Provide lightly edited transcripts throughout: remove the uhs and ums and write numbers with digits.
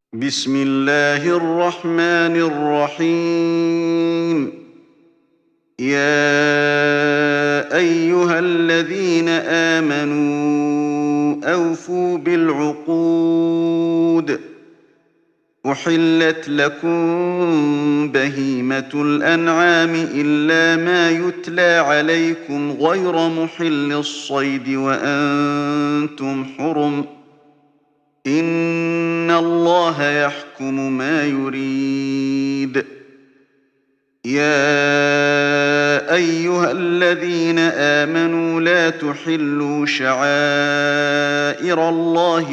بسم الله الرحمن الرحيم. يا أيها الذين آمنوا أوفوا بالعقود. أحلت لكم بهيمة الأنعام إلا ما يتلى عليكم غير محل الصيد وأنتم حرم. إن الله يحكم ما يريد. يا أيها الذين آمنوا لا تحلوا شعائر الله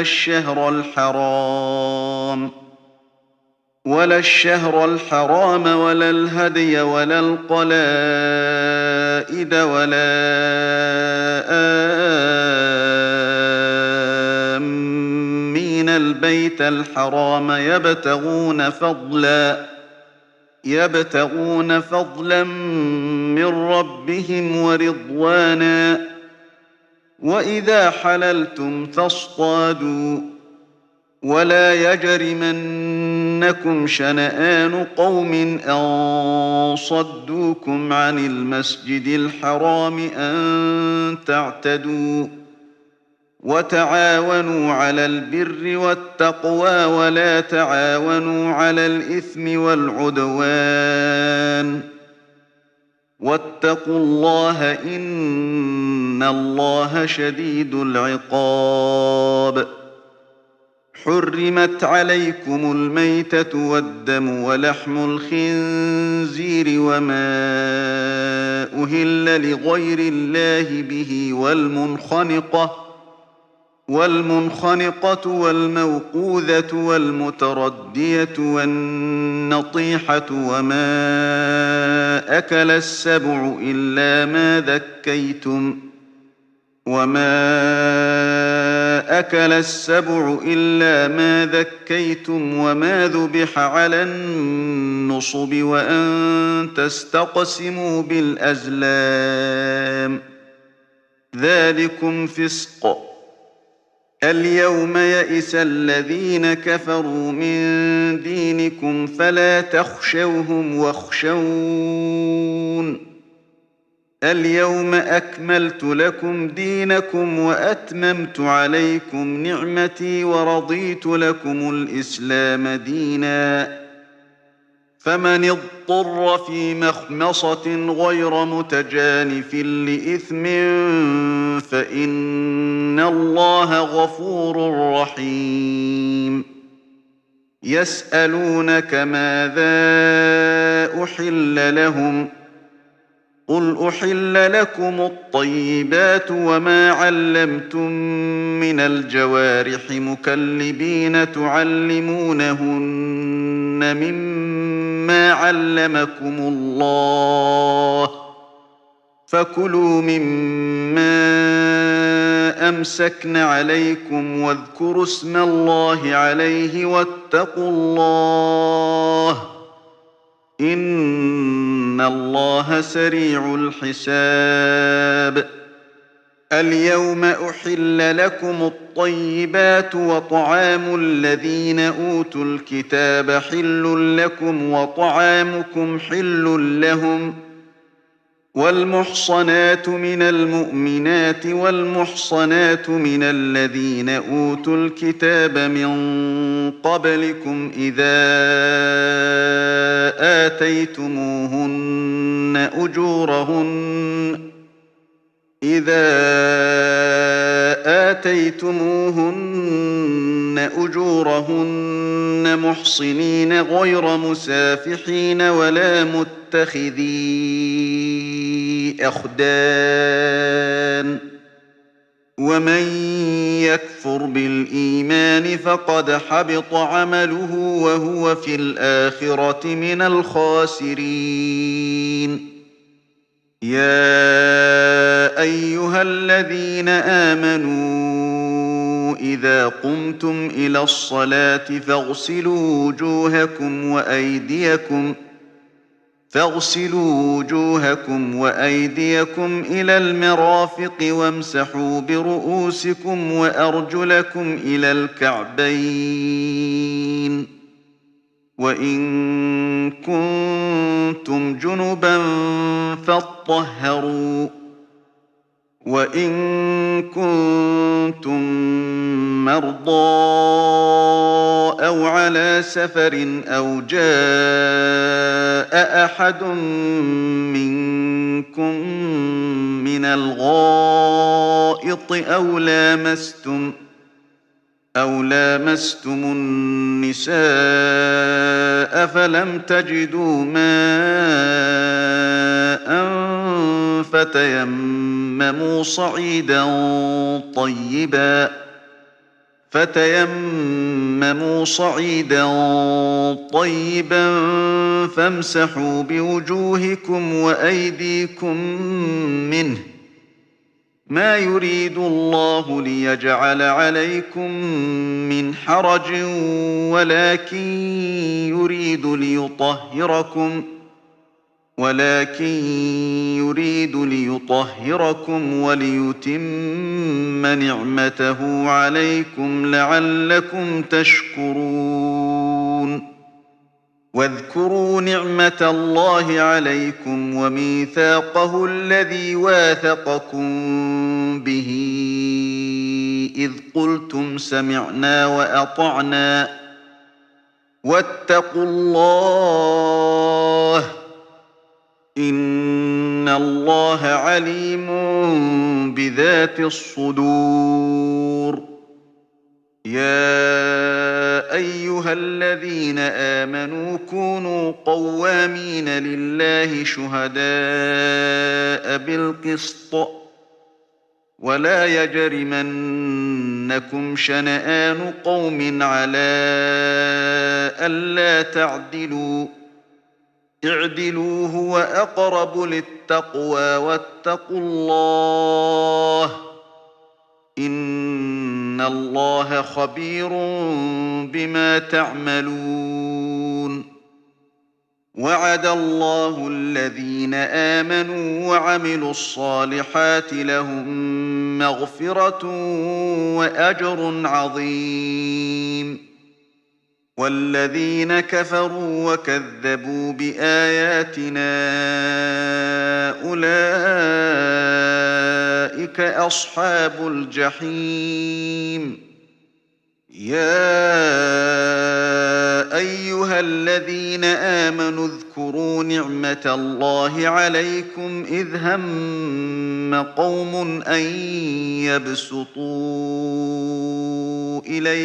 ولا الشهر الحرام ولا الهدي ولا القلائد ولا آمين البيت الحرام يبتغون فضلا من ربهم ورضوانا. وإذا حللتم فاصطادوا ولا يجرمنكم شنآن قوم أن صدوكم عن المسجد الحرام أن تعتدوا. وتعاونوا على البر والتقوى ولا تعاونوا على الإثم والعدوان. واتقوا الله إن الله شديد العقاب. حرمت عليكم الميتة والدم ولحم الخنزير وما أهل لغير الله به والمنخنقة والموقوذة والمتردية والنطيحة وما أكل السبع إلا ما ذكيتم وما ذبح على النصب وأن تستقسموا بالأزلام ذلكم فسق. اليوم يئس الذين كفروا من دينكم فلا تخشوهم واخشون. اليوم أكملت لكم دينكم وأتممت عليكم نعمتي ورضيت لكم الإسلام دينا. فمن اضطر في مخمصة غير متجانف لإثم فإن الله غفور رحيم. يسألونك ماذا أحل لهم قل أحل لكم الطيبات وما علمتم من الجوارح مكلبين تعلمونهن مما علمكم الله فكلوا مما أمسكن عليكم واذكروا اسم الله عليه واتقوا الله إن الله سريع الحساب. اليوم أحل لكم الطيبات وطعام الذين أوتوا الكتاب حل لكم وطعامكم حل لهم. والمحصنات من المؤمنات والمحصنات من الذين أوتوا الكتاب من قبلكم إذا آتيتموهن أجورهن محصنين غير مسافحين ولا متخذي أخدان. ومن يكفر بالإيمان فقد حبط عمله وهو في الآخرة من الخاسرين. يا أيها الذين آمنوا إذا قمتم إلى الصلاة فاغسلوا وجوهكم وأيديكم إلى المرافق وامسحوا برؤوسكم وأرجلكم إلى الكعبين وإن كنتم جنبا فاطهروا وإن كنتم مرضى أو على سفر أو جاء أحد منكم من الغائط أو لامستم النساء فلم تجدوا ماء فتيمموا صعيدا طيبا فامسحوا بوجوهكم وأيديكم منه ما يريد الله ليجعل عليكم من حرج ولكن يريد ليطهركم وليتم نعمته عليكم لعلكم تشكرون واذكروا نعمة الله عليكم وميثاقه الذي واثقكم به إذ قلتم سمعنا وأطعنا واتقوا الله إن الله عليم بذات الصدور يا أيها الذين آمنوا كونوا قوامين لله شهداء بالقسط ولا يجرمنكم شنآن قوم على ألا تعدلوا اعدلوا هو أقرب للتقوى واتقوا الله إن الله خبير بما تعملون وعد الله الذين آمنوا وعملوا الصالحات لهم مغفرة وأجر عظيم والذين كفروا وكذبوا بآياتنا أولئك أصحاب الجحيم يا أيها الذين آمنوا اذكروا نعمة الله عليكم إذ هم قوم أن يبسطوا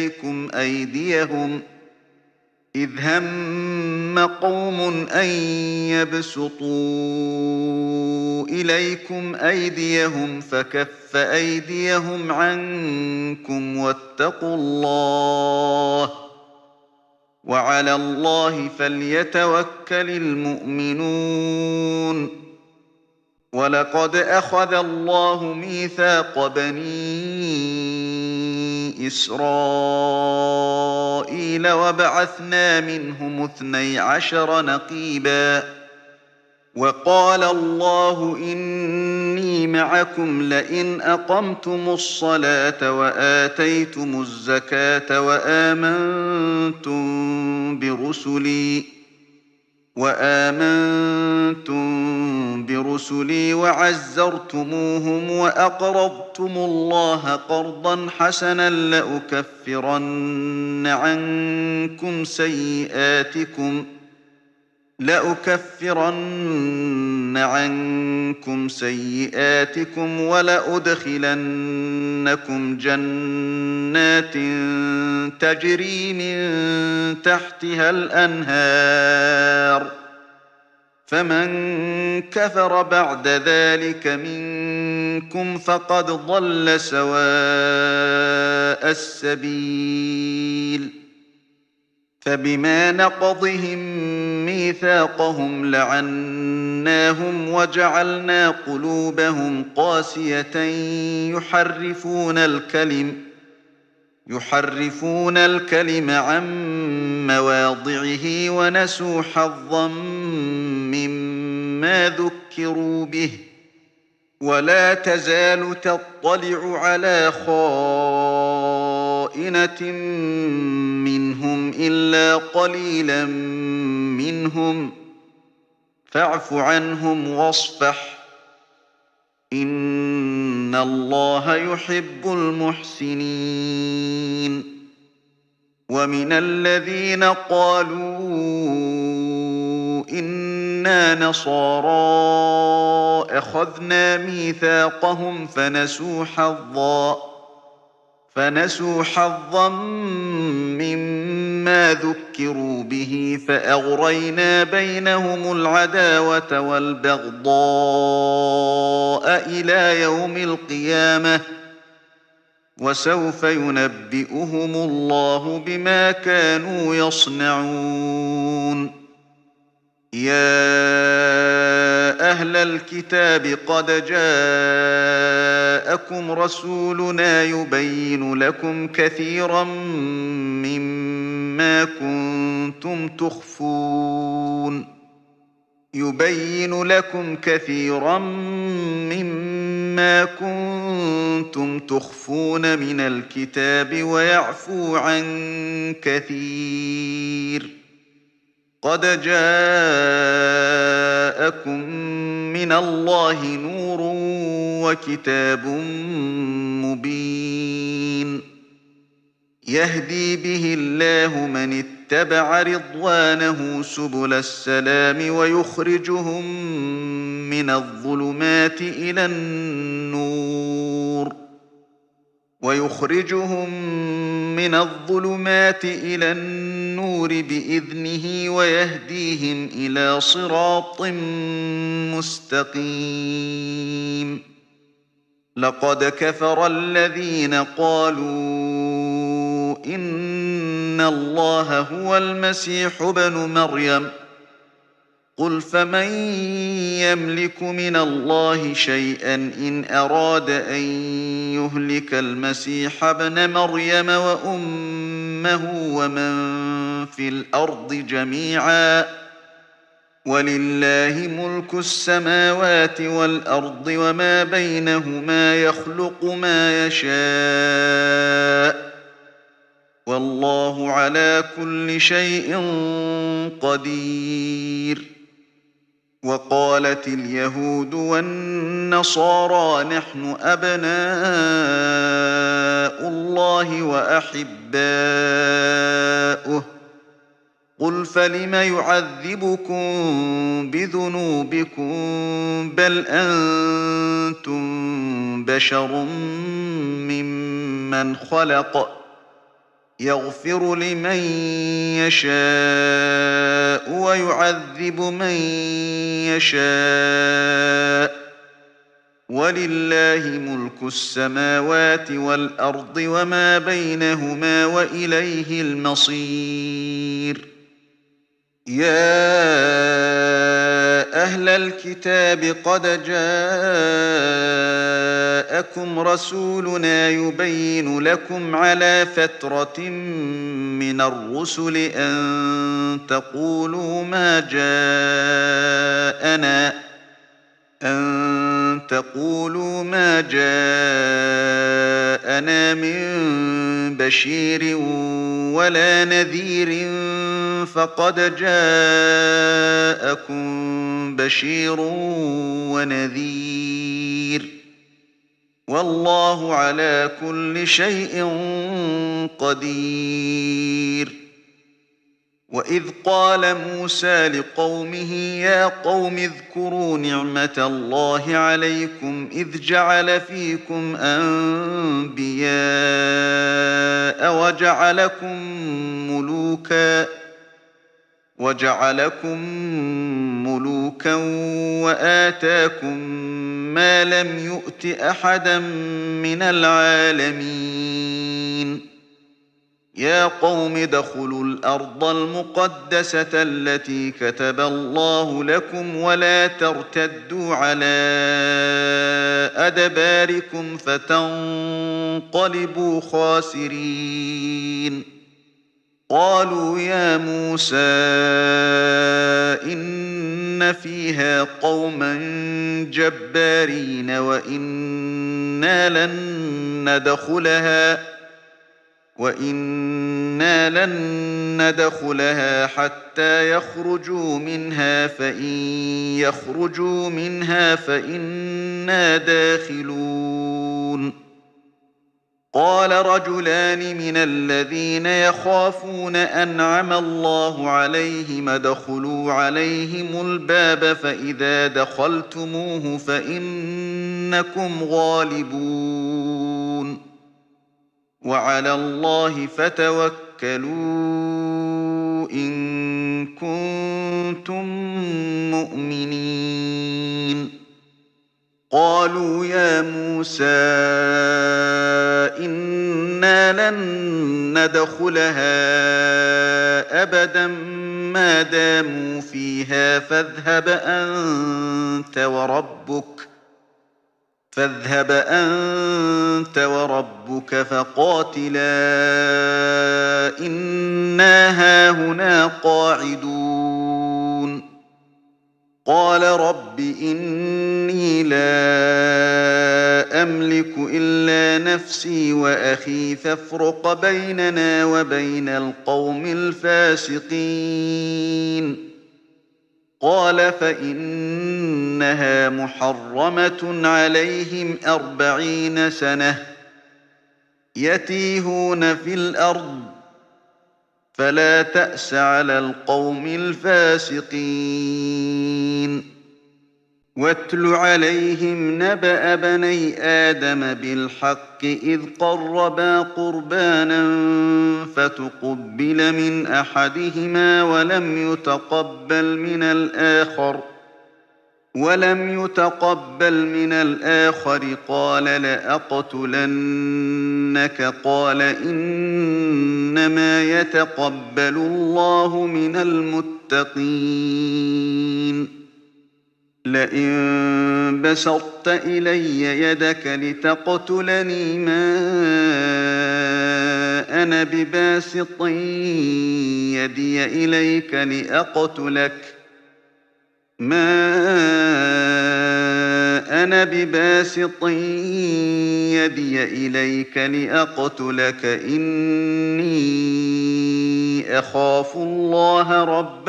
إليكم أيديهم فكف أيديهم عنكم واتقوا الله وعلى الله فليتوكل المؤمنون ولقد أخذ الله ميثاق بني إسرائيل وبعثنا منهم 12 نقيبا وقال الله إني معكم لئن أقمتم الصلاة وآتيتم الزكاة وآمنتم برسلي وعزرتموهم وأقرضتم الله قرضا حسنا لأكفرن عنكم سيئاتكم ولأدخلنكم جنات تجري من تحتها الأنهار فمن كفر بعد ذلك منكم فقد ضل سواء السبيل فبما نقضهم ميثاقهم لعناهم وجعلنا قلوبهم قاسية يحرفون الكلم عن مواضعه ونسوا حظا مما ذكروا به ولا تزال تطلع على خائنة خَائِنَةٍ مِّنْهُمْ إِلَّا قَلِيلًا مِّنْهُمْ فَاعْفُ عَنْهُمْ وَاصْفَحْ إِنَّ اللَّهَ يُحِبُّ الْمُحْسِنِينَ وَمِنَ الَّذِينَ قَالُوا إِنَّا نَصَارَىٰ أَخَذْنَا مِيثَاقَهُمْ فنسوا حظا مما ذكروا به فأغرينا بينهم العداوة والبغضاء إلى يوم القيامة وسوف ينبئهم الله بما كانوا يصنعون يا أهل الكتاب قد جاءكم رسولنا يبين لكم كثيرا مما كنتم تخفون من الكتاب ويعفو عن كثير قد جاءكم من الله نور وكتاب مبين يهدي به الله من اتبع رضوانه سبل السلام ويخرجهم من الظلمات إلى النور بإذنه ويهديهم إلى صراط مستقيم لقد كفر الذين قالوا إن الله هو المسيح ابن مريم قل فمن يملك من الله شيئا إن أراد أن يهلك المسيح ابن مريم وأمه ومن في الأرض جميعا ولله ملك السماوات والأرض وما بينهما يخلق ما يشاء والله على كل شيء قدير وقالت اليهود والنصارى نحن أبناء الله وأحباؤه قل فلم يعذبكم بذنوبكم بل أنتم بشر ممن خلق يغفر لمن يشاء ويعذب من يشاء ولله ملك السماوات والأرض وما بينهما وإليه المصير يا أهل الكتاب قد جاءكم رسولنا يبين لكم على فترة من الرسل أن تقولوا ما جاءنا من بشير ولا نذير فقد جاءكم بشير ونذير والله على كل شيء قدير وإذ قال موسى لقومه يا قوم اذكروا نعمة الله عليكم إذ جعل فيكم أنبياء وجعلكم ملوكا وآتاكم ما لم يؤت أحدا من العالمين يا قوم ادخلوا الأرض المقدسة التي كتب الله لكم ولا ترتدوا على أدباركم فتنقلبوا خاسرين قالوا يا موسى إن فيها قوما جبارين وإنا لن وإنا لن ندخلها حتى يخرجوا منها فإن يخرجوا منها فإنا داخلون قال رجلان من الذين يخافون أنعم الله عليهم ادخلوا عليهم الباب فإذا دخلتموه فإنكم غالبون وعلى الله فتوكلوا إن كنتم مؤمنين قالوا يا موسى إنا لن ندخلها أبدا ما داموا فيها فاذهب أنت وربك فقاتلا إنا هاهنا قاعدون قال رب إني لا أملك إلا نفسي وأخي فافرق بيننا وبين القوم الفاسقين قال فإنها محرمة عليهم 40 سنة يتيهون في الأرض فلا تأس على القوم الفاسقين واتل عليهم نبأ بني آدم بالحق إذ قربا قربانا فتقبل من أحدهما ولم يتقبل من الآخر قال لأقتلنك قال إنما يتقبل الله من المتقين لئن بسطت إلي يدك لتقتلني ما أنا بباسط يدي إليك لأقتلك إني أخاف الله رب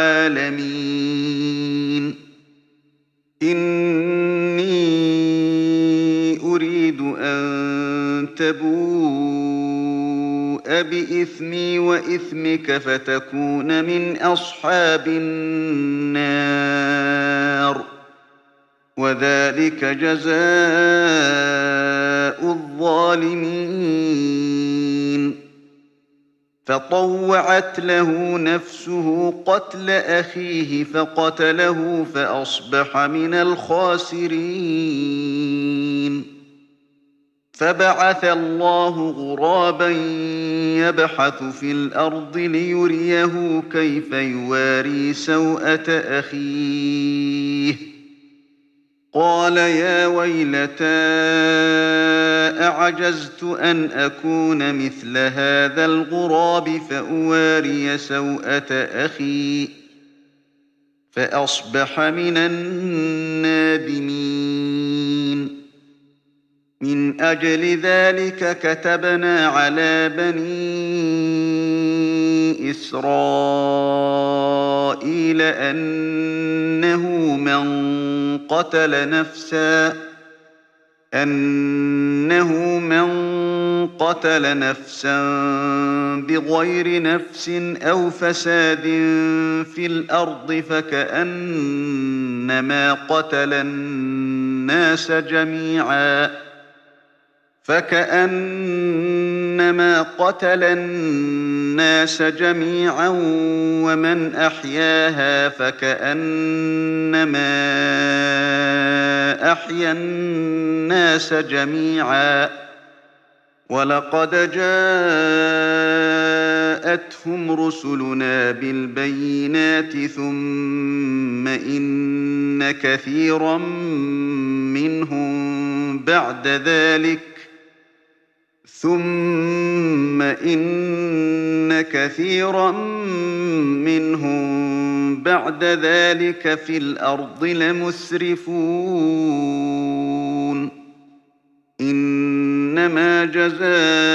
العالمين إني أريد أن تبوء بإثمي وإثمك فتكون من أصحاب النار وذلك جزاء الظالمين فطوعت له نفسه قتل أخيه فقتله فأصبح من الخاسرين فبعث الله غرابا يبحث في الأرض ليريه كيف يواري سوءة أخيه قال يا ويلتى أعجزت أن أكون مثل هذا الغراب فأواري سوءة أخي فأصبح من النادمين من أجل ذلك كتبنا على بني إسرائيل أنه من قتل نفسا بغير نفس أو فساد في الأرض فكأنما قتل الناس جميعا ومن أحياها فكأنما أحيا الناس جميعا ولقد جاءتهم رسلنا بالبينات ثم إن كثيرا منهم بعد ذلك في الأرض لمسرفون إنما جزاء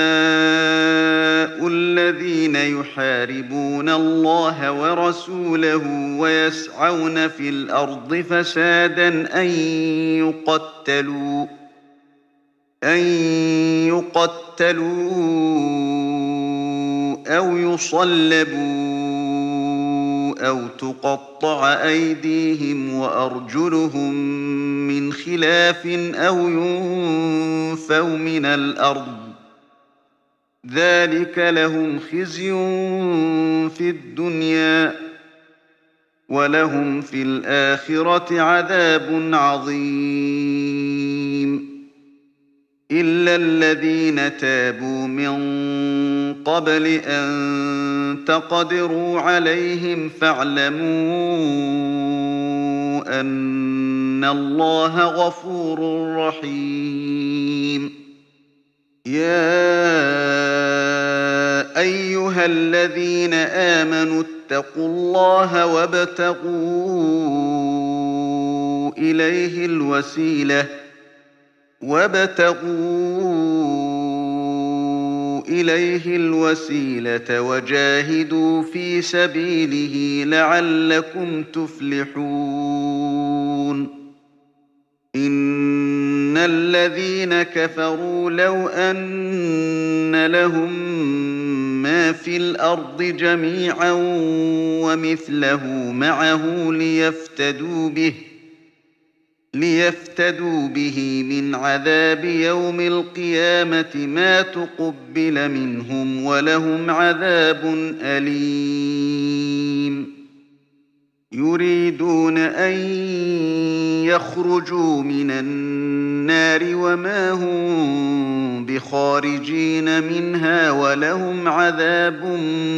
الذين يحاربون الله ورسوله ويسعون في الأرض فسادا أن يقتلوا أو يصلبوا أو تقطع أيديهم وأرجلهم من خلاف أو ينفوا من الأرض ذلك لهم خزي في الدنيا ولهم في الآخرة عذاب عظيم إلا الذين تابوا من قبل أن تقدروا عليهم فاعلموا أن الله غفور رحيم يا أيها الذين آمنوا اتقوا الله وابتغوا إليه الوسيلة وجاهدوا في سبيله لعلكم تفلحون إن الذين كفروا لو أن لهم ما في الأرض جميعا ومثله معه ليفتدوا به من عذاب يوم القيامة ما تقبل منهم ولهم عذاب أليم يريدون أن يخرجوا من النار وما هم بخارجين منها ولهم عذاب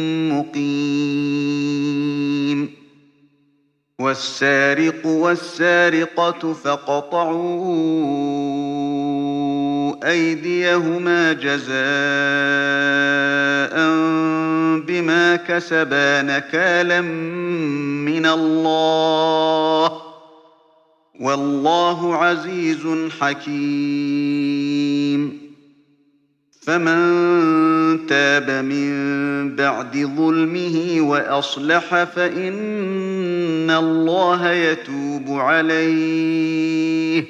مقيم والسارق والسارقة فاقطعوا أيديهما جزاء بما كسبا نكالا من الله والله عزيز حكيم فمن تاب من بعد ظلمه وأصلح فإن الله يتوب عليه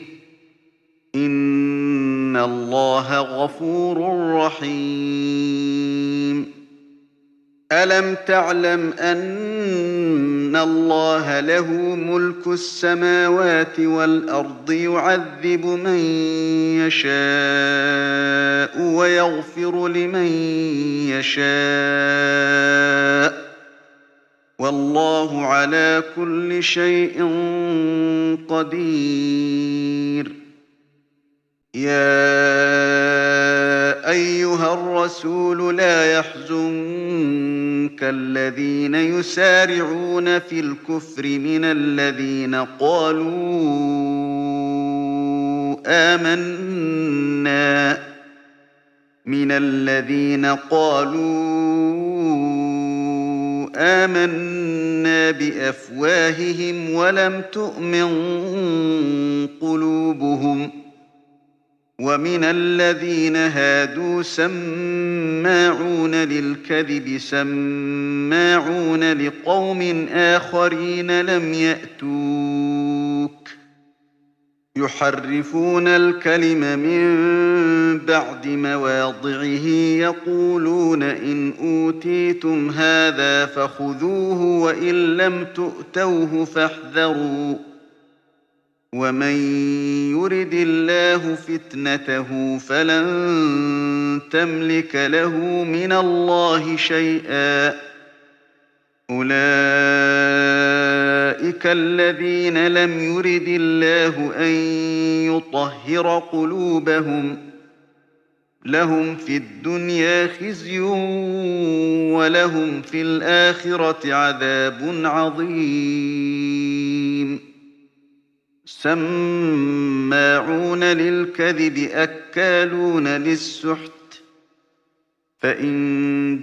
إن الله غفور رحيم ألم تعلم أن الله له ملك السماوات والأرض يعذب من يشاء ويغفر لمن يشاء والله على كل شيء قدير يا أيها الرسول لا يحزنك الذين يسارعون في الكفر من الذين قالوا آمنا بأفواههم ولم تؤمن قلوبهم ومن الذين هادوا سماعون للكذب سماعون لقوم آخرين لم يأتوك يحرفون الكلم من بعد مواضعه يقولون إن أوتيتم هذا فخذوه وإن لم تؤتوه فاحذروا ومن يرد الله فتنته فلن تملك له من الله شيئا أولئك الذين لم يرد الله أن يطهر قلوبهم لهم في الدنيا خزي ولهم في الآخرة عذاب عظيم سماعون للكذب أكالون للسحت فإن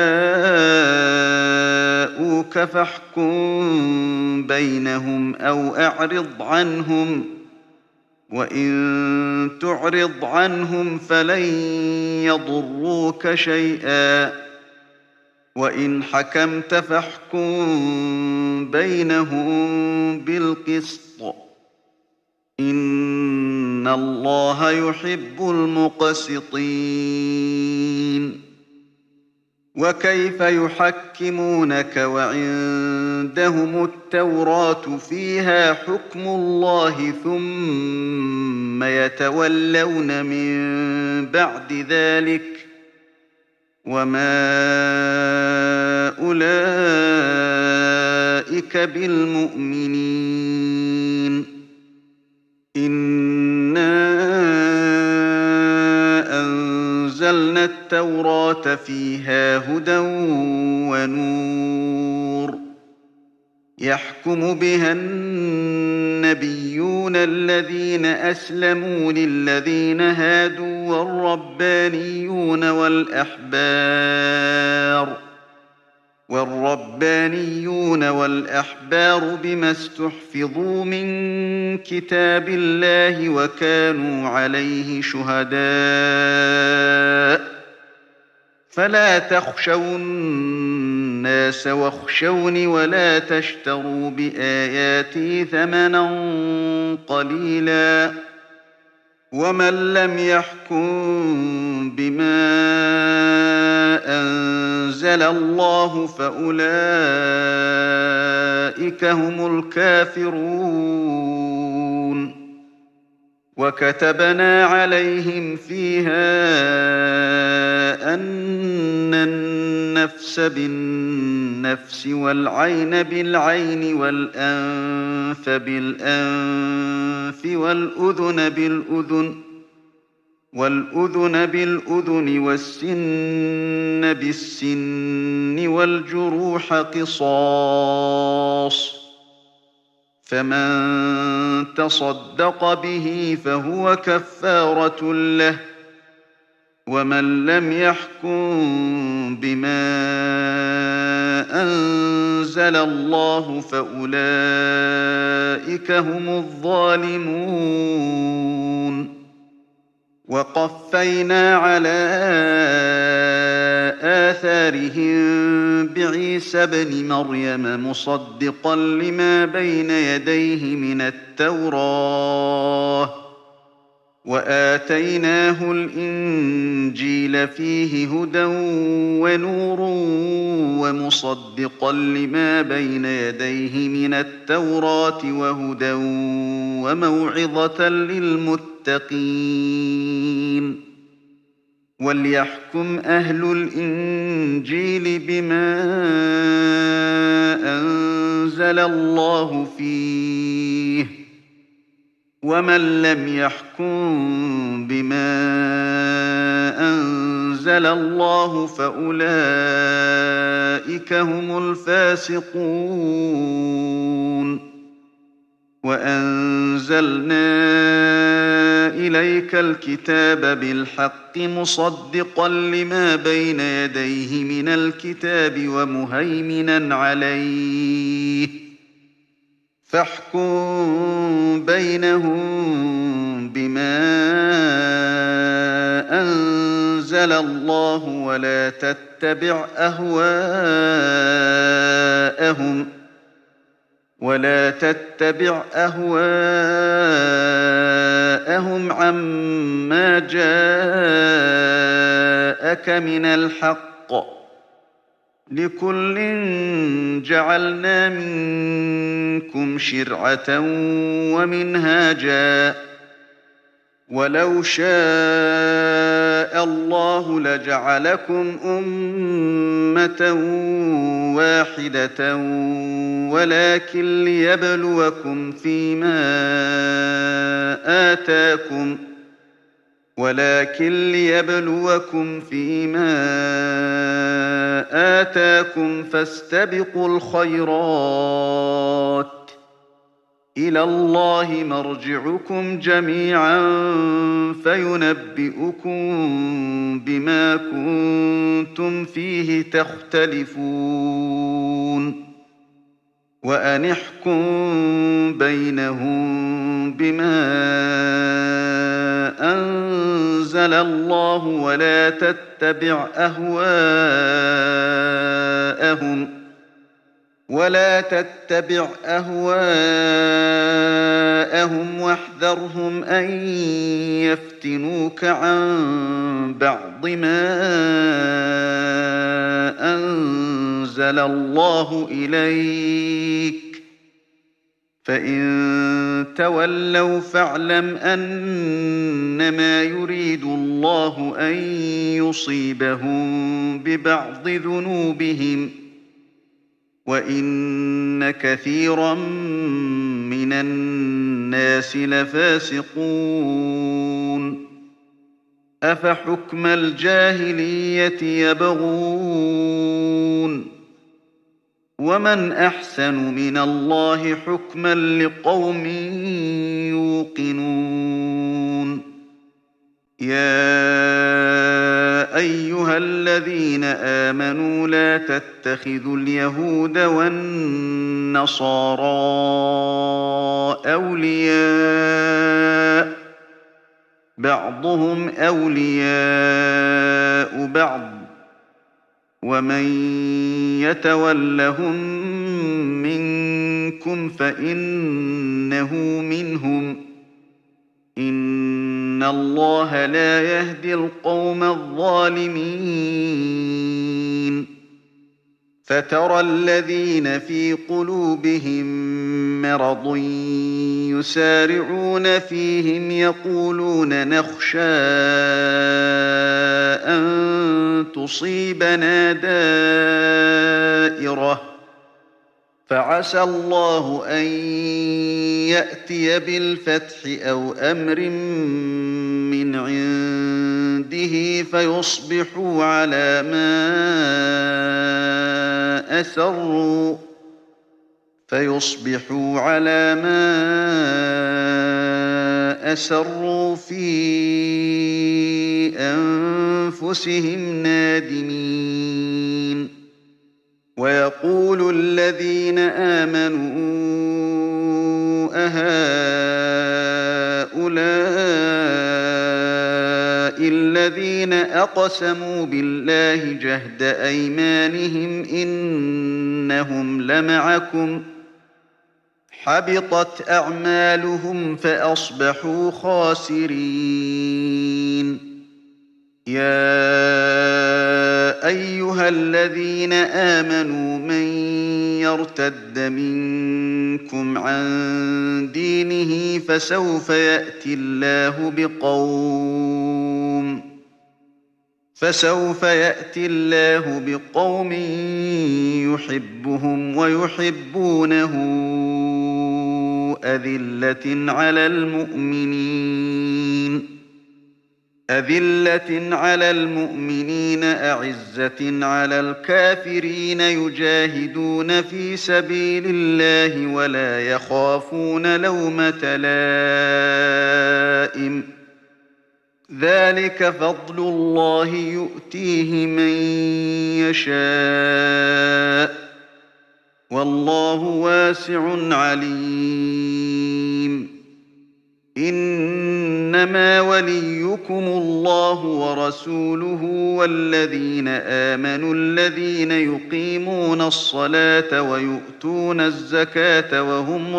جاءوك فاحكم بينهم أو أعرض عنهم وإن تعرض عنهم فلن يضروك شيئا وإن حكمت فاحكم بينهم بالقسط إن الله يحب المقسطين وكيف يحكمونك وعندهم التوراة فيها حكم الله ثم يتولون من بعد ذلك وما أولئك بالمؤمنين إنا أنزلنا التوراة فيها هدى ونور يحكم بها النبيون الذين أسلموا للذين هادوا والربانيون والأحبار بما استحفظوا من كتاب الله وكانوا عليه شهداء فلا تخشوا الناس واخشوني ولا تشتروا بآياتي ثمنا قليلا ومن لم يحكم بما أنزل الله فأولئك هم الكافرون وكتبنا عليهم فيها أن النفس بالنفس والعين بالعين والأنف بالأنف والأذن بالأذن والسن بالسن والجروح قصاص فمن تصدق به فهو كفارة له ومن لم يحكم بما أنزل الله فأولئك هم الظالمون وقفينا على آثارهم بعيسى ابن مريم مصدقا لما بين يديه من التوراة وآتيناه الإنجيل فيه هدى ونور ومصدقا لما بين يديه من التوراة وهدى وموعظة للمتقين وليحكم أهل الإنجيل بما أنزل الله فيه ومن لم يحكم بما أنزل الله فأولئك هم الفاسقون وأنزلنا إليك الكتاب بالحق مصدقا لما بين يديه من الكتاب ومهيمنا عليه فاحكم بينهم بما أنزل الله ولا تتبع أهواءهم عما جاءك من الحق لكل جعلنا منكم شرعة ومنهاجا ولو شاء الله لجعلكم أمة واحدة ولكن ليبلوكم فيما آتاكم فاستبقوا الخيرات إلى الله مرجعكم جميعا فينبئكم بما كنتم فيه تختلفون وأن احكم بينهم بما أنزل الله ولا تتبع أهواءهم واحذرهم أن يفتنوك عن بعض ما أنزل الله إليك فإن تولوا فاعلم أنما يريد الله أن يصيبهم ببعض ذنوبهم وإن كثيرا من الناس لفاسقون أفحكم الجاهلية يبغون ومن أحسن من الله حكما لقوم يوقنون يا أيها الذين آمنوا لا تتخذوا اليهود والنصارى أولياء بعضهم أولياء بعض ومن يتولهم منكم فإنه منهم إن الله لا يهدي القوم الظالمين فترى الذين في قلوبهم مرض يسارعون فيهم يقولون نخشى أن تصيبنا دائرة فعسى الله أن يأتي بالفتح أو أمر من عنده فيصبحوا على ما أسروا في أنفسهم نادمين ويقول الذين آمنوا أهؤلاء الذين أقسموا بالله جهد أيمانهم إنهم لمعكم حبطت أعمالهم فأصبحوا خاسرين يا أيها الذين آمنوا من يرتد منكم عن دينه فسوف يأتي الله بقوم يحبهم ويحبونه أذلة على المؤمنين أعزة على الكافرين يجاهدون في سبيل الله ولا يخافون لومة لائم ذلك فضل الله يؤتيه من يشاء والله واسع عليم إنما وليكم الله ورسوله والذين آمنوا الذين يقيمون الصلاة ويؤتون الزكاة وهم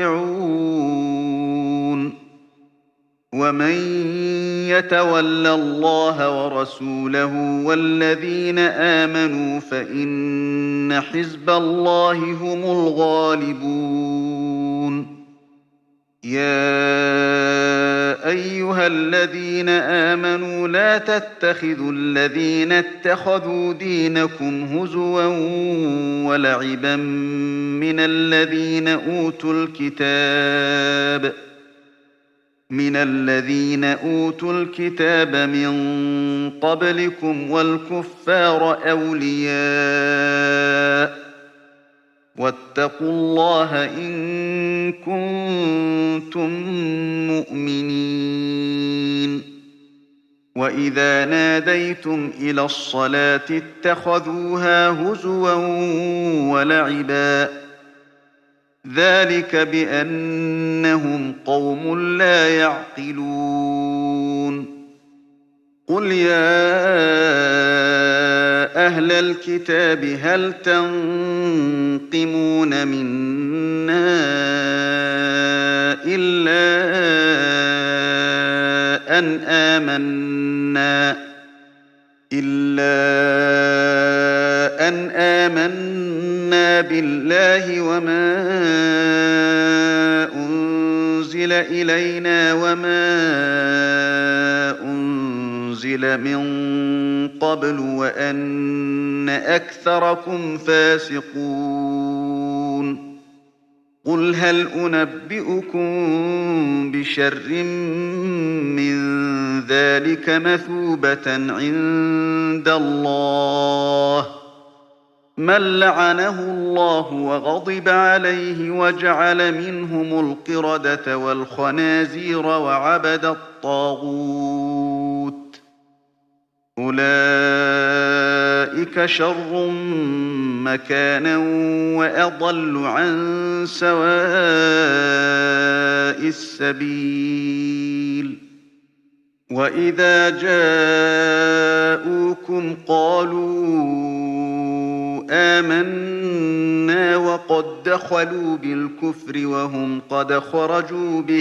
راكعون ومن يتول الله ورسوله والذين آمنوا فإن حزب الله هم الغالبون يا أيها الذين آمنوا لا تتخذوا الذين اتخذوا دينكم هزوا ولعبا من الذين أوتوا الكتاب من قبلكم والكفار أولياء واتقوا الله إن كنتم مؤمنين وإذا ناديتم إلى الصلاة اتخذوها هزوا ولعبا ذلك بأنهم قوم لا يعقلون قل يا أهل الكتاب هل تنقمون منا إلا أن آمنا بالله وما أنزل إلينا وما أنزل من قبل وأن أكثركم فاسقون قل هل أنبئكم بشر من ذلك مثوبة عند الله من لعنه الله وغضب عليه وجعل منهم القردة والخنازير وعبد الطاغوت أولئك شر مكانا وأضل عن سواء السبيل وإذا جاءوكم قالوا آمنا وقد دخلوا بالكفر وهم قد خرجوا به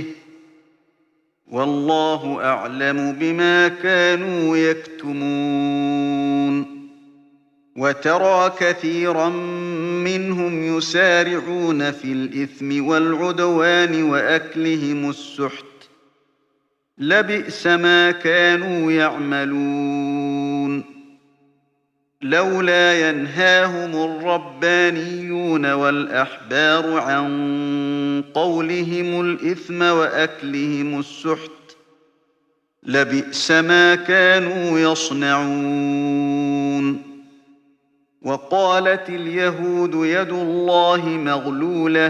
والله أعلم بما كانوا يكتمون وترى كثيرا منهم يسارعون في الإثم والعدوان وأكلهم السحت لبئس ما كانوا يعملون لولا ينهاهم الربانيون والأحبار عن قولهم الإثم وأكلهم السحت لبئس ما كانوا يصنعون وقالت اليهود يد الله مغلولة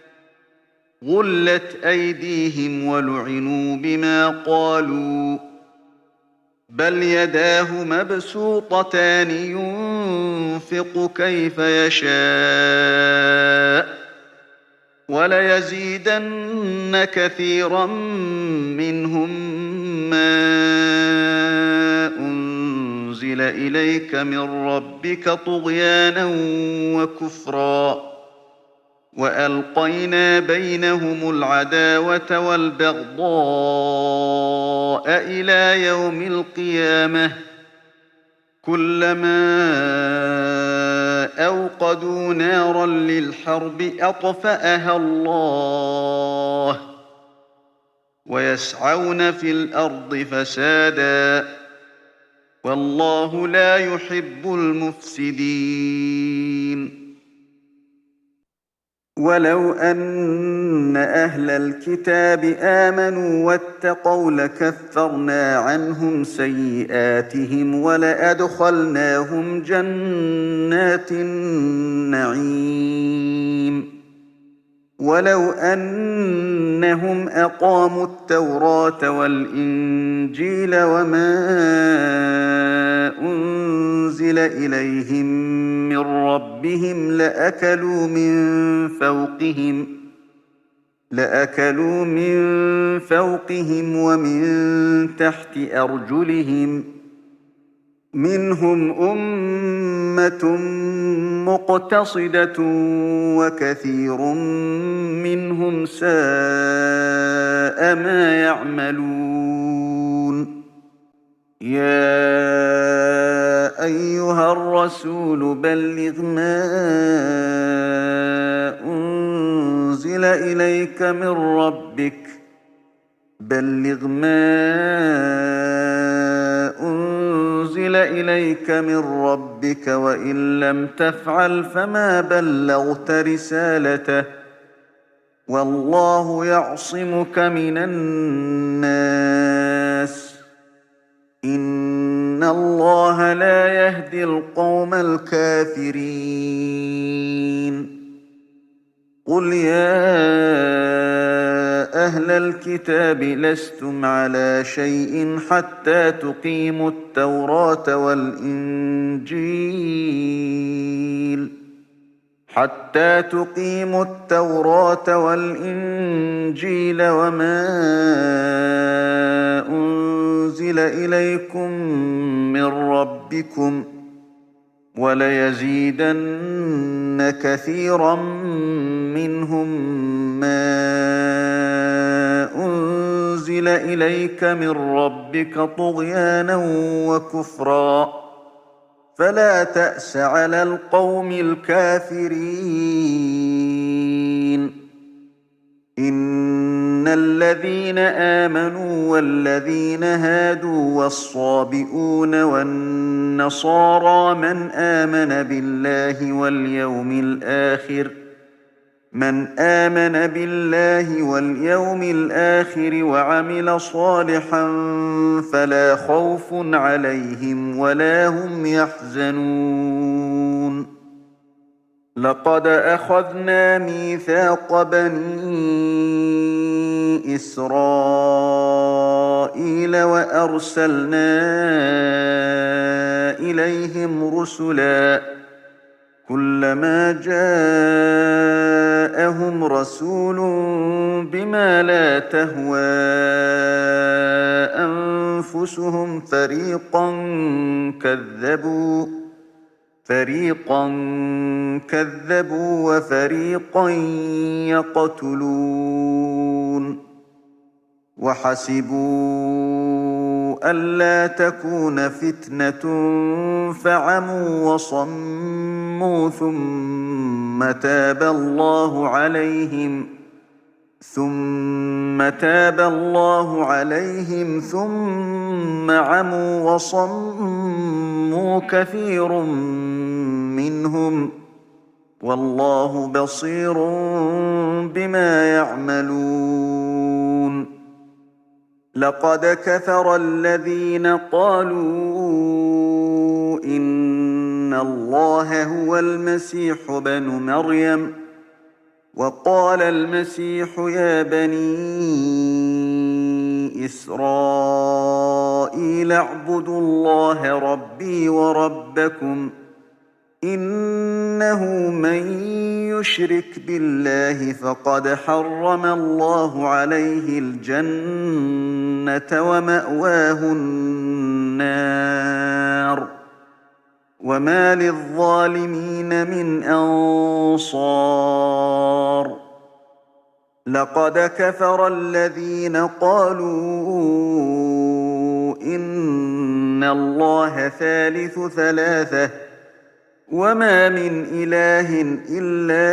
غلت أيديهم ولعنوا بما قالوا بل يداه مبسوطتان ينفق كيف يشاء وليزيدن كثيرا منهم ما أنزل إليك من ربك طغيانا وكفرا وألقينا بينهم العداوة والبغضاء إلى يوم القيامة كلما أوقدوا نارا للحرب أطفأها الله ويسعون في الأرض فسادا والله لا يحب المفسدين ولو أن أهل الكتاب آمنوا واتقوا لكفرنا عنهم سيئاتهم ولأدخلناهم جنات النعيم ولو أنهم أقاموا التوراة والإنجيل وما أنزل إليهم من ربهم لأكلوا من فوقهم ومن تحت أرجلهم منهم أمة مقتصدة وكثير منهم ساء ما يعملون يا أيها الرسول بلغ ما أنزل إليك من ربك وإن لم تفعل فما بلغت رسالته والله يعصمك من الناس إن الله لا يهدي القوم الكافرين قل يا أهل الكتاب لستم على شيء حتى تقيموا التوراة والإنجيل حتى تقيموا التوراة والإنجيل وما أنزل إليكم من ربكم وليزيدن كثيرا منهم ما أنزل إليك من ربك طغيانا وكفرا فلا تأس على القوم الكافرين إن الذين آمنوا والذين هادوا والصابئون والنصارى من آمن بالله واليوم الآخر وعمل صالحا فلا خوف عليهم ولا هم يحزنون لقد أخذنا ميثاق بني إسرائيل وأرسلنا إليهم رسلا كلما جاءهم رسول بما لا تهوى أنفسهم فريقا كذبوا وفريقا يقتلون وحسبوا ألا تكون فتنة فعموا وصموا ثم تاب الله عليهم ثم عموا وصموا كثير منهم والله بصير بما يعملون لقد كفر الذين قالوا إن الله هو المسيح ابن مريم وقال المسيح يا بني إسرائيل اعبدوا الله ربي وربكم إنه من يشرك بالله فقد حرم الله عليه الجنة ومأواه النار وما للظالمين من أنصار لقد كفر الذين قالوا إن الله ثالث ثلاثة وما من إله إلا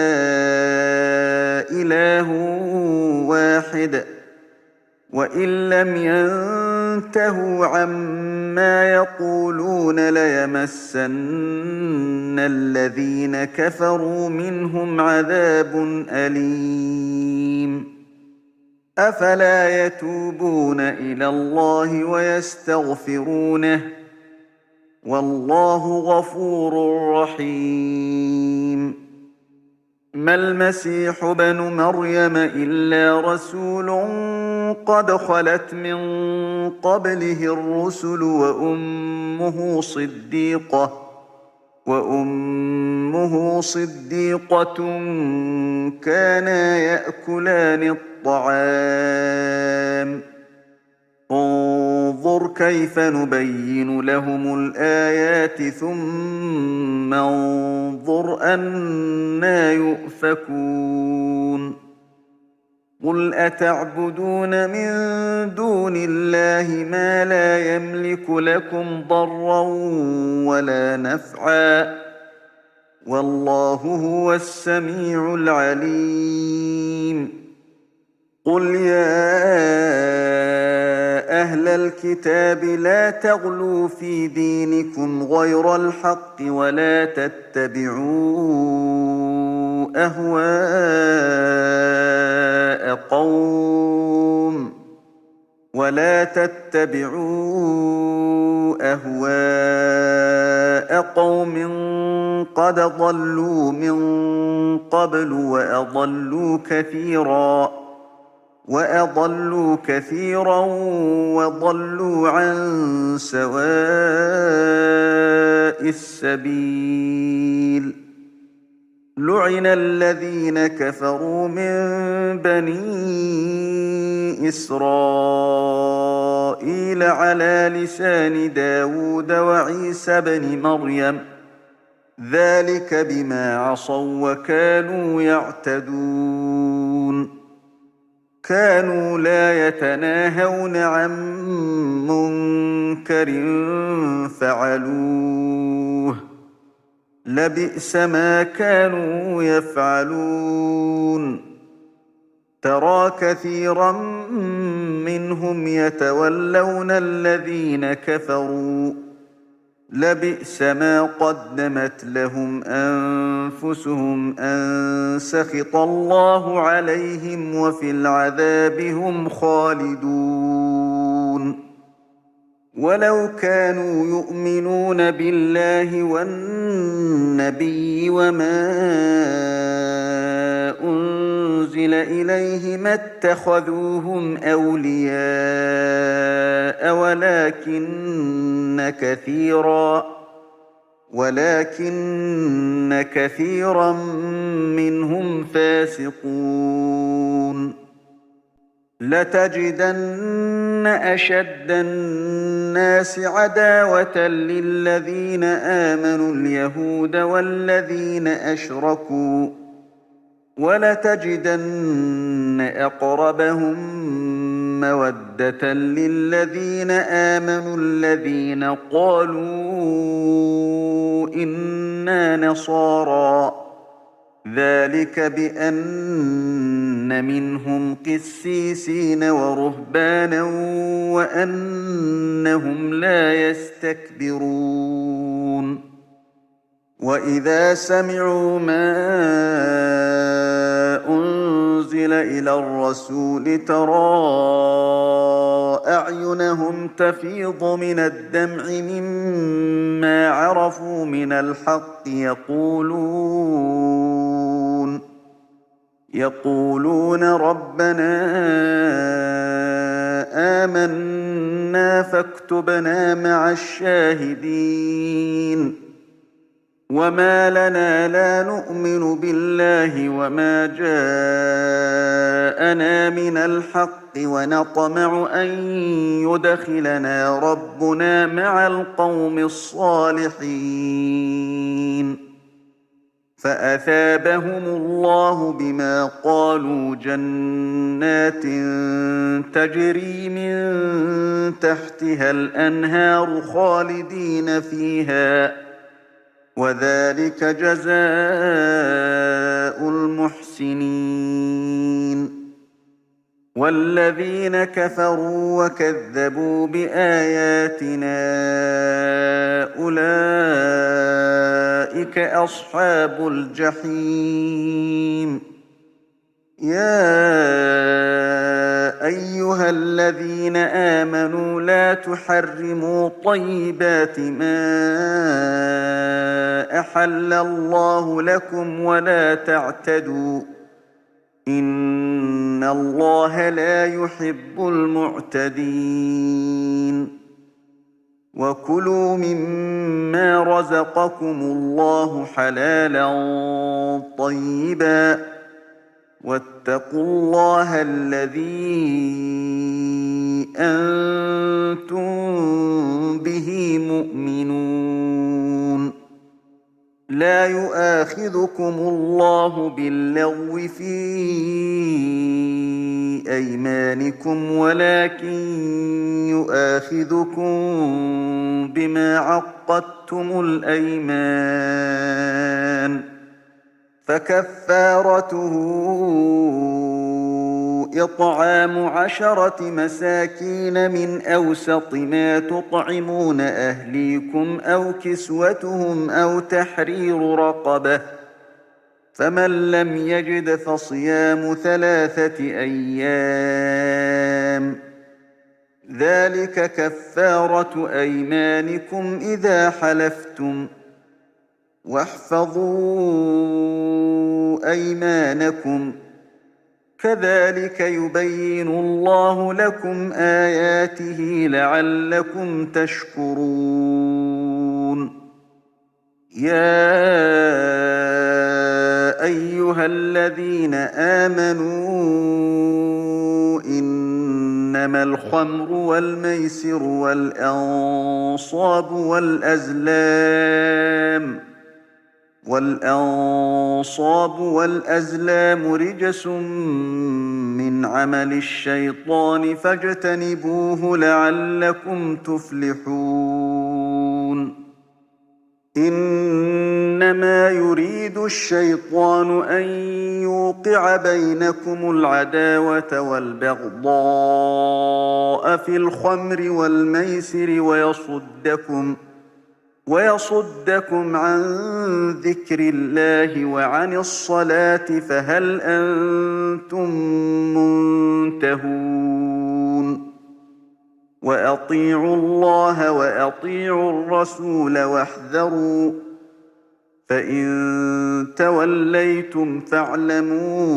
إله واحد وإن لم ينتهوا عما يقولون ليمسن الذين كفروا منهم عذاب أليم أفلا يتوبون إلى الله ويستغفرونه والله غفور رحيم ما المسيح ابن مريم إلا رسول قد خلت من قبله الرسل وأمه صديقة كانا يأكلان الطعام انظر كيف نبين لهم الآيات ثم انظر أنى يؤفكون قل أتعبدون من دون الله ما لا يملك لكم ضرا ولا نفعا والله هو السميع العليم قل يا أهل الكتاب لا تغلوا في دينكم غير الحق ولا تتبعوا أهواء قوم قد ضلوا من قبل وأضلوا كثيرا وضلوا عن سواء السبيل لعن الذين كفروا من بني إسرائيل على لسان داود وعيسى بن مريم ذلك بما عصوا وكانوا يعتدون كانوا لا يتناهون عن منكر فعلوه لبئس ما كانوا يفعلون ترى كثيرا منهم يتولون الذين كفروا لبئس ما قدمت لهم أنفسهم أن سخط الله عليهم وفي العذاب هم خالدون ولو كانوا يؤمنون بالله والنبي وما أنزل إليه ما اتخذوهم أولياء ولكن كثيرا منهم فاسقون لتجدن أشد الناس عداوة للذين آمنوا اليهود والذين أشركوا ولتجدن أقربهم مودة للذين آمنوا الذين قالوا إنا نصارى ذلك بأن منهم قسيسين ورهبانا وأنهم لا يستكبرون وإذا سمعوا ما أنزل إلى الرسول ترى أعينهم تفيض من الدمع مما عرفوا من الحق يقولون ربنا آمنا فاكتبنا مع الشاهدين وما لنا لا نؤمن بالله وما جاءنا من الحق ونطمع أن يدخلنا ربنا مع القوم الصالحين فأثابهم الله بما قالوا جنات تجري من تحتها الأنهار خالدين فيها وذلك جزاء المحسنين والذين كفروا وكذبوا بآياتنا أولئك أصحاب الجحيم يا أيها الذين آمنوا لا تحرموا طيبات ما أحل الله لكم ولا تعتدوا إن الله لا يحب المعتدين وكلوا مما رزقكم الله حلالا طيبا واتقوا الله الذي أنتم به مؤمنون لا يؤاخذكم الله باللغو في أيمانكم ولكن يؤاخذكم بما عقدتم الأيمان فكفارته إطعام 10 مساكين من أوسط ما تطعمون أهليكم أو كسوتهم أو تحرير رقبة فمن لم يجد فصيام 3 أيام ذلك كفارة أيمانكم إذا حلفتم واحفظوا أيمانكم كذلك يبين الله لكم آياته لعلكم تشكرون يا أيها الذين آمنوا إنما الخمر والميسر والأنصاب والأزلام رجس من عمل الشيطان فاجتنبوه لعلكم تفلحون إنما يريد الشيطان أن يوقع بينكم العداوة والبغضاء في الخمر والميسر ويصدكم عن ذكر الله وعن الصلاة فهل أنتم منتهون وأطيعوا الله وأطيعوا الرسول واحذروا فإن توليتم فاعلموا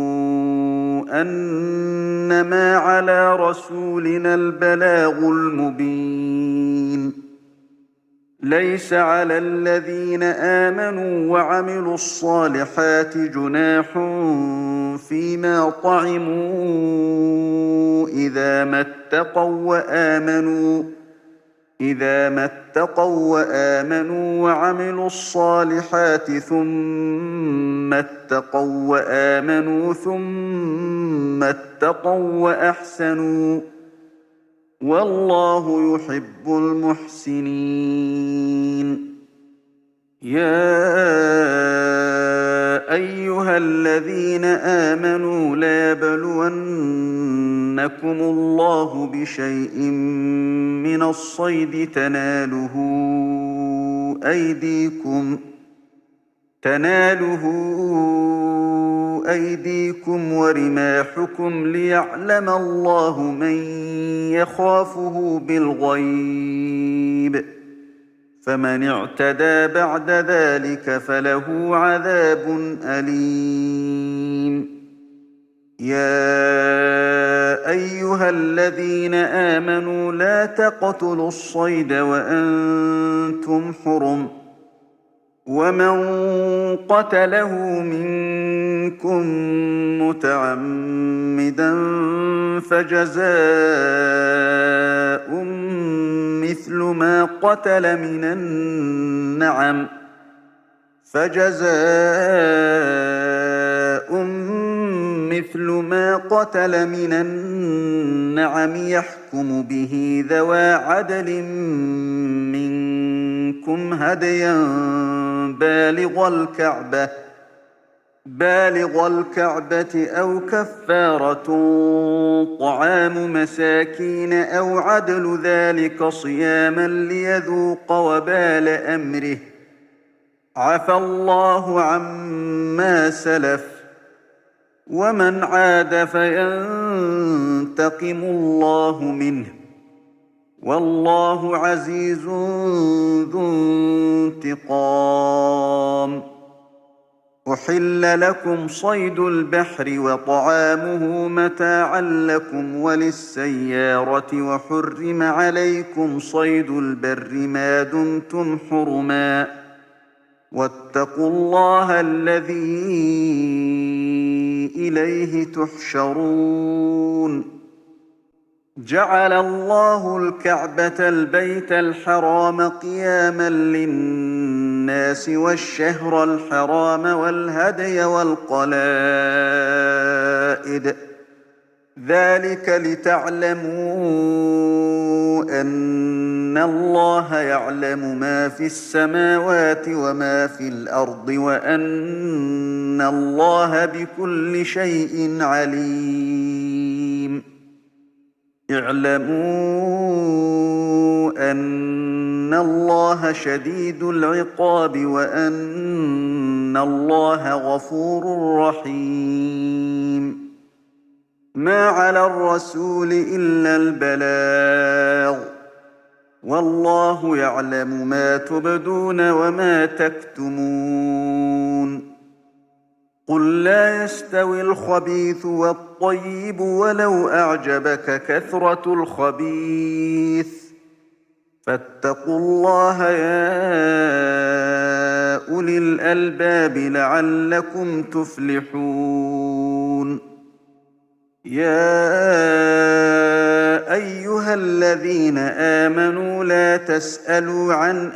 أنما على رسولنا البلاغ المبين ليس على الذين آمنوا وعملوا الصالحات جناح فيما طعموا إذا ما اتقوا وآمنوا وعملوا الصالحات ثم اتقوا وآمنوا ثم اتقوا وأحسنوا والله يحب المحسنين يا أيها الذين آمنوا لا يبلونكم الله بشيء من الصيد تناله أيديكم ورماحكم ليعلم الله من يخافه بالغيب فمن اعتدى بعد ذلك فله عذاب أليم يا أيها الذين آمنوا لا تقتلوا الصيد وأنتم حرم ومن قتله منكم متعمدا فجزاء مثل ما قتل من النعم يحكم به ذوى عدل منكم هديا بالغ الكعبة أو كفارة طعام مساكين أو عدل ذلك صياما ليذوق وبال أمره عفى الله عما سلف ومن عاد فينتقم الله منه والله عزيز ذو انتقام أحل لكم صيد البحر وطعامه متاعا لكم وللسيارة وحرم عليكم صيد البر ما دمتم حرما واتقوا الله الذي إليه تحشرون جعل الله الكعبة البيت الحرام قياما للناس والشهر الحرام والهدي والقلائد ذلك لتعلموا أن الله يعلم ما في السماوات وما في الأرض وأن الله بكل شيء عليم اعلموا أن الله شديد العقاب وأن الله غفور رحيم ما على الرسول إلا البلاغ والله يعلم ما تبدون وما تكتمون قل لا يستوي الخبيث والطيب ولو أعجبك كثرة الخبيث فاتقوا الله يا أولي الألباب لعلكم تفلحون يا أيها الذين آمنوا لا تسألوا عن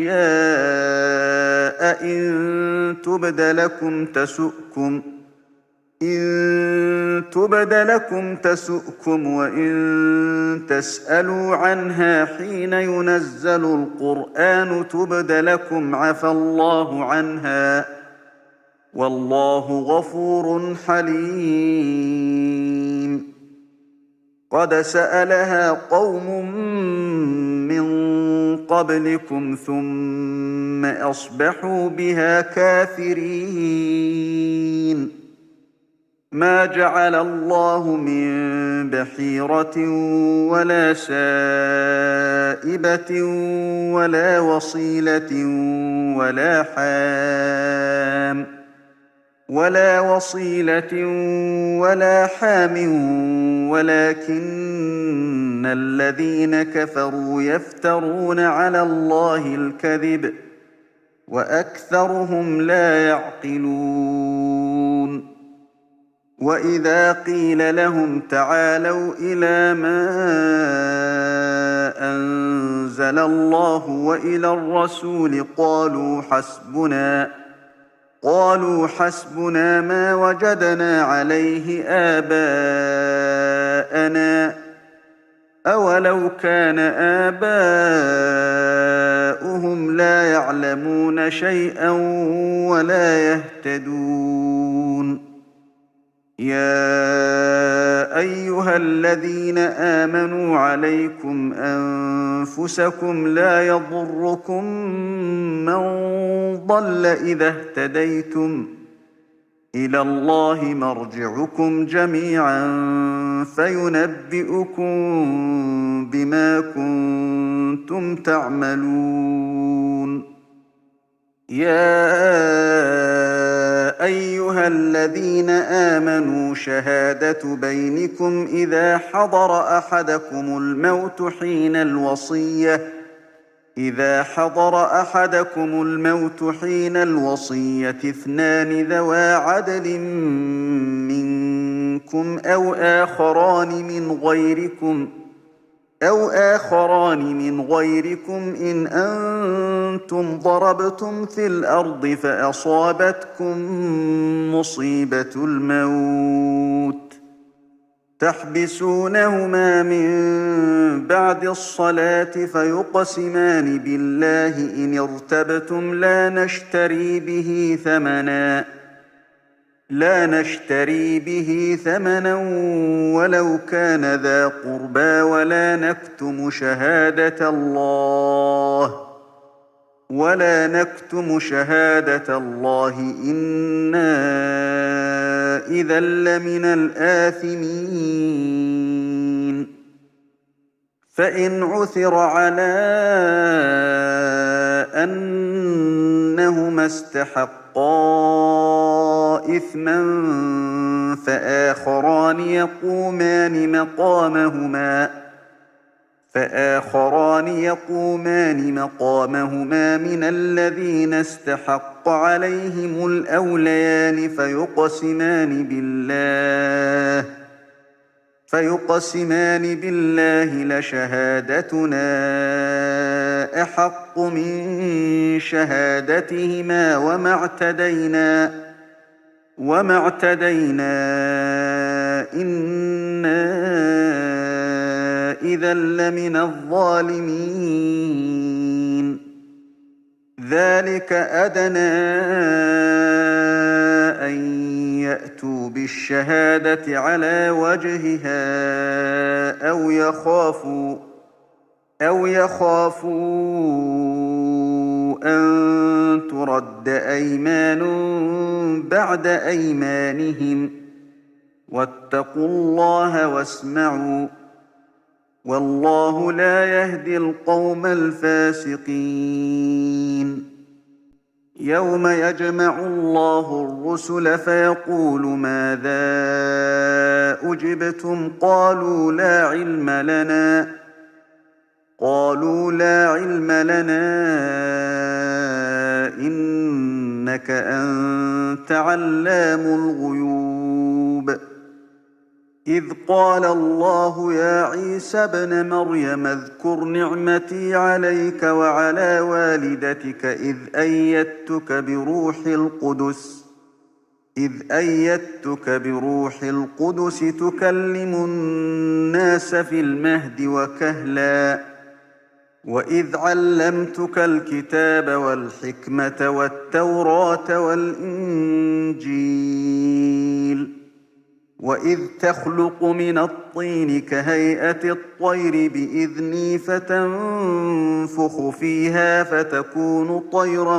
أشياء إن تبد لكم تسؤكم وإن تسألوا عنها حين ينزل القرآن تبد لكم عفى الله عنها والله غفور حليم قد سألها قوم من قبلكم ثم أصبحوا بها كافرين ما جعل الله من بحيرة ولا سائبة ولا وصيلة ولا حام ولكن الذين كفروا يفترون على الله الكذب وأكثرهم لا يعقلون وإذا قيل لهم تعالوا إلى ما أنزل الله وإلى الرسول قالوا حسبنا ما وجدنا عليه آباءنا أولو كان آباؤهم لا يعلمون شيئا ولا يهتدون يا أيها الذين آمنوا عليكم أنفسكم لا يضركم من ضل إذا اهتديتم إلى الله مرجعكم جميعا فينبئكم بما كنتم تعملون يا أيها الذين آمنوا شهادة بينكم إذا حضر أحدكم الموت حين الوصية اثنان ذوى عدل منكم أو آخران من غيركم إن أنتم ضربتم في الأرض فأصابتكم مصيبة الموت تحبسونهما من بعد الصلاة فيقسمان بالله إن ارتبتم لا نشتري به ثمنا ولو كان ذا قربى ولا نكتم شهادة الله إنا إذا لمن الآثمين فإن عثر على أنهما استحقا إثما فآخران يقومان مقامهما من الذين استحق عليهم الأوليان فيقسمان بالله لشهادتنا أحق من شهادتهما وما اعتدينا إنا إذا لمن الظالمين ذلك أدنى أن يأتوا بالشهادة على وجهها أو يخافوا أن ترد أيمان بعد أيمانهم واتقوا الله واسمعوا والله لا يهدي القوم الفاسقين يوم يجمع الله الرسل فيقول ماذا أجبتم قالوا لا علم لنا إنك أنت علام الغيوب إذ قال الله يا عيسى ابن مريم اذكر نعمتي عليك وعلى والدتك إذ أيدتك بروح القدس تكلم الناس في المهد وكهلا وإذ علمتك الكتاب والحكمة والتوراة والإنجيل وإذ تخلق من الطين كهيئة الطير بإذني فتنفخ فيها فتكون طيرا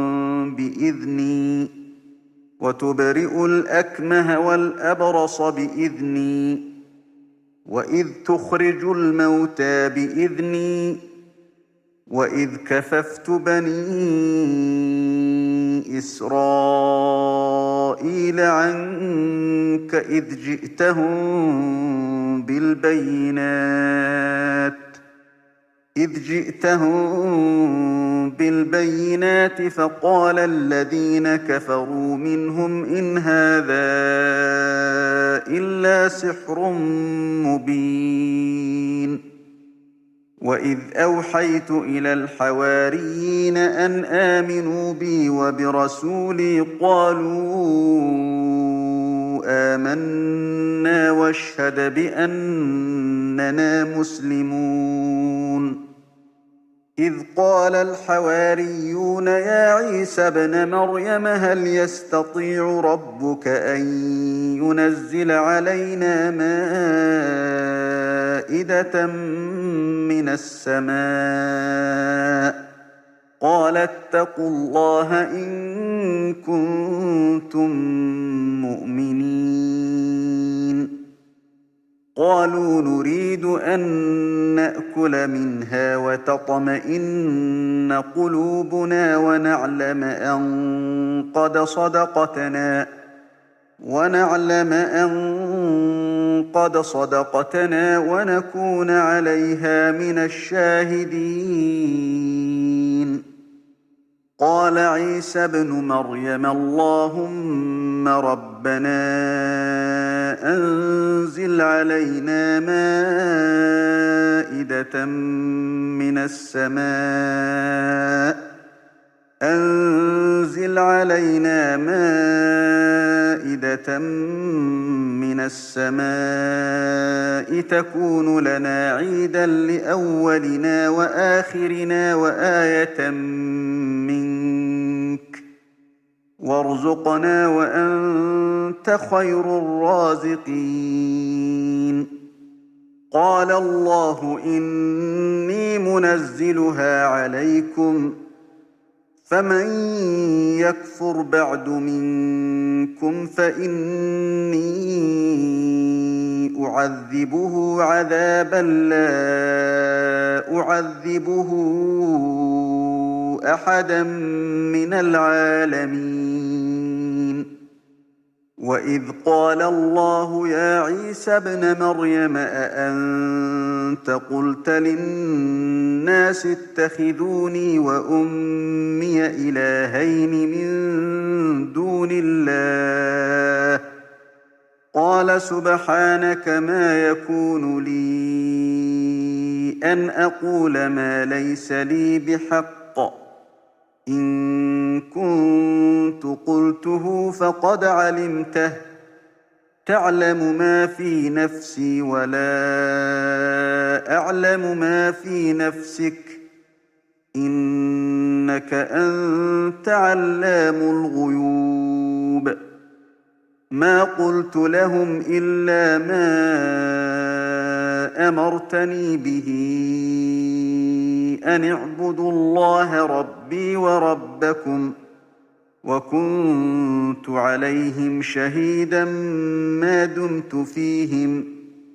بإذني وتبرئ الأكمه والأبرص بإذني وإذ تخرج الموتى بإذني وإذ كففت بني إسرائيل عنك إذ جئتهم بالبينات فقال الذين كفروا منهم إن هذا إلا سحر مبين وإذ أوحيت إلى الحواريين أن آمنوا بي وبرسولي قالوا آمنا واشهد بأننا مسلمون إذ قال الحواريون يا عيسى ابن مريم هل يستطيع ربك أن ينزل علينا مائدة من السماء قال اتقوا الله إن كنتم مؤمنين قالوا نريد أن نأكل منها وتطمئن قلوبنا ونعلم أن قد صدقتنا ونكون عليها من الشاهدين قال عيسى ابن مريم اللهم ربنا أنزل علينا مائدة من السماء تكون لنا عيدا لأولنا وآخرنا وآية منك وارزقنا وأنت خير الرازقين قال الله إني منزلها عليكم فمن يكفر بعد منكم فإني أعذبه عذابا لا أعذبه أحدا من العالمين وإذ قال الله يا عيسى ابن مريم أأنت قلت للناس اتخذوني وأمي إلهين من دون الله قال سبحانك ما يكون لي أن أقول ما ليس لي بحق إن كنت قلته فقد علمته تعلم ما في نفسي ولا أعلم ما في نفسك إنك أنت علام الغيوب ما قلت لهم إلا ما أمرتني به أن اعبدوا الله ربي وربكم وكنت عليهم شهيدا ما دمت فيهم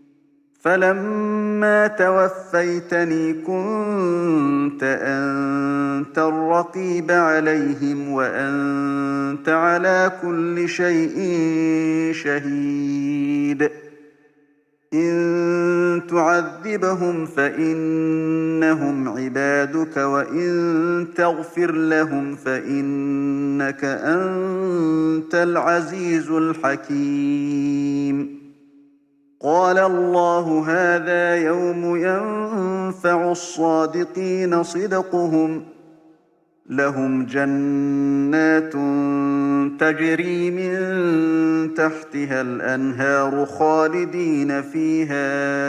فلما توفيتني كنت أنت الرقيب عليهم وأنت على كل شيء شهيد إن تعذبهم فإنهم عبادك وإن تغفر لهم فإنك أنت العزيز الحكيم. قال الله هذا يوم ينفع الصادقين صدقهم، لهم جنات تجري من تحتها الأنهار خالدين فيها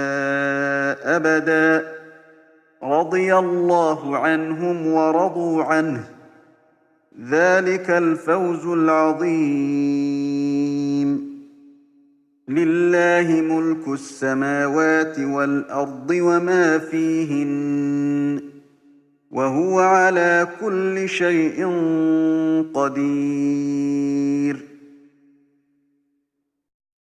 أبدا، رضي الله عنهم ورضوا عنه، ذلك الفوز العظيم. لله ملك السماوات والأرض وما فيهن، وهو على كل شيء قدير.